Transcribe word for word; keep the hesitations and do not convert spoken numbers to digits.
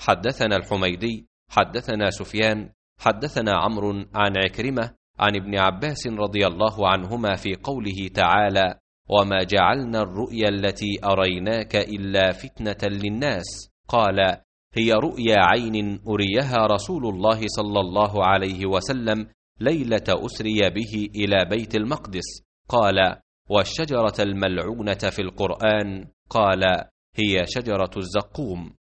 حدثنا الحميدي حدثنا سفيان حدثنا عمرو عن عكرمة عن ابن عباس رضي الله عنهما في قوله تعالى: وما جعلنا الرؤيا التي أريناك إلا فتنة للناس، قال: هي رؤيا عين أريها رسول الله صلى الله عليه وسلم ليلة أسري به إلى بيت المقدس. قال: والشجرة الملعونة في القرآن؟ قال: هي شجرة الزقوم.